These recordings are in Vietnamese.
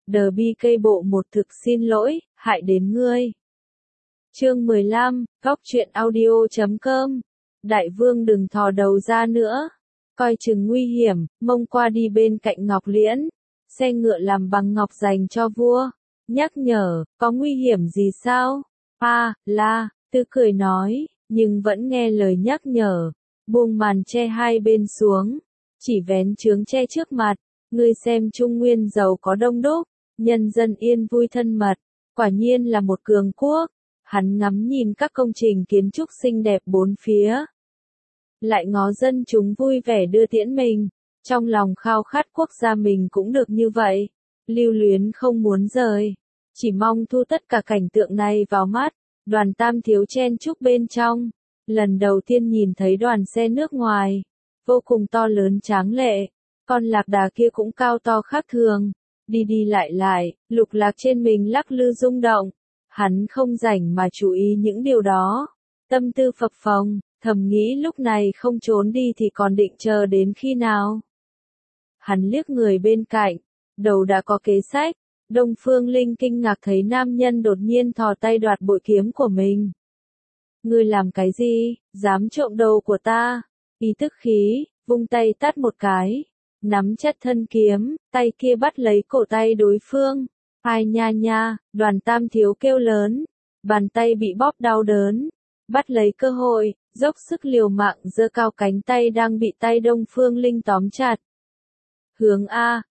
DBK bộ một thực xin lỗi, hại đến ngươi. Chương 15, Góc truyện audio.com. Đại vương đừng thò đầu ra nữa. Coi chừng nguy hiểm, mông qua đi bên cạnh Ngọc Liễn. Xe ngựa làm bằng ngọc dành cho vua. Nhắc nhở, có nguy hiểm gì sao? Tư cười nói, nhưng vẫn nghe lời nhắc nhở. Buông màn che hai bên xuống. Chỉ vén chướng che trước mặt. Ngươi xem Trung Nguyên giàu có đông đúc. Nhân dân yên vui thân mật. Quả nhiên là một cường quốc. Hắn ngắm nhìn các công trình kiến trúc xinh đẹp bốn phía. Lại ngó dân chúng vui vẻ đưa tiễn mình. Trong lòng khao khát quốc gia mình cũng được như vậy. Lưu luyến không muốn rời. Chỉ mong thu tất cả cảnh tượng này vào mắt. Đoàn Tam Thiếu chen chúc bên trong. Lần đầu tiên nhìn thấy đoàn xe nước ngoài. Vô cùng to lớn tráng lệ. Con lạc đà kia cũng cao to khác thường. Đi đi lại, lục lạc trên mình lắc lư rung động. Hắn không rảnh mà chú ý những điều đó. Tâm tư phập phồng, thầm nghĩ lúc này không trốn đi thì còn định chờ đến khi nào. Hắn liếc người bên cạnh, đầu đã có kế sách. Đông Phương Linh kinh ngạc thấy nam nhân đột nhiên thò tay đoạt bội kiếm của mình. Ngươi làm cái gì, dám trộm đầu của ta? Ý tức khí, vung tay tát một cái. Nắm chặt thân kiếm, tay kia bắt lấy cổ tay đối phương. Ai nha, Đoàn Tam Thiếu kêu lớn. Bàn tay bị bóp đau đớn. Bắt lấy cơ hội, dốc sức liều mạng giơ cao cánh tay đang bị tay Đông Phương Linh tóm chặt. Hướng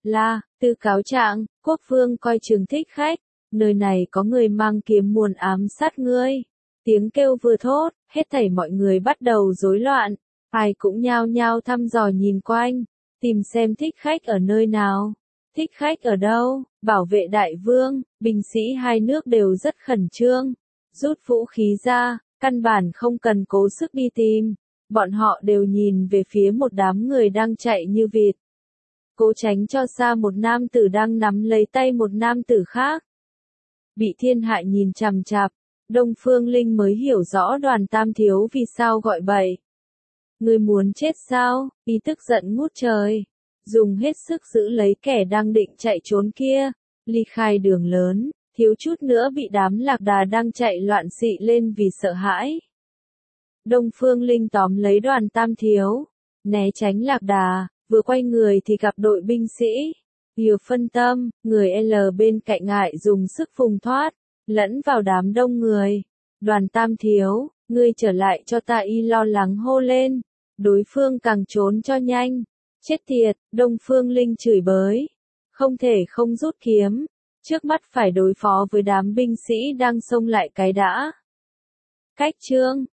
Tư cáo trạng, quốc vương coi chừng Thích Khách. Nơi này có người mang kiếm muốn ám sát ngươi. Tiếng kêu vừa thốt, hết thảy mọi người bắt đầu rối loạn. Ai cũng nhao nhao thăm dò nhìn quanh. Tìm xem Thích Khách ở nơi nào. Thích Khách ở đâu? Bảo vệ đại vương, binh sĩ hai nước đều rất khẩn trương. Rút vũ khí ra, căn bản không cần cố sức đi tìm. Bọn họ đều nhìn về phía một đám người đang chạy như vịt. Cố tránh cho xa một nam tử đang nắm lấy tay một nam tử khác. Bị thiên hại nhìn chằm chằm, Đông Phương Linh mới hiểu rõ Đoàn Tam Thiếu vì sao gọi bậy. Ngươi muốn chết sao? Ý tức giận ngút trời. Dùng hết sức giữ lấy kẻ đang định chạy trốn kia. Ly khai đường lớn, thiếu chút nữa bị đám lạc đà đang chạy loạn xị lên vì sợ hãi. Đông Phương Linh tóm lấy Đoàn Tam Thiếu. Né tránh lạc đà, vừa quay người thì gặp đội binh sĩ. Nhiều phân tâm, người L bên cạnh ngại dùng sức vùng thoát. Lẫn vào đám đông người. Đoàn Tam Thiếu, ngươi trở lại cho ta, y lo lắng hô lên. Đối phương càng trốn cho nhanh. Chết tiệt, Đông Phương Linh chửi bới. Không thể không rút kiếm. Trước mắt phải đối phó với đám binh sĩ đang xông lại cái đã. Cách chương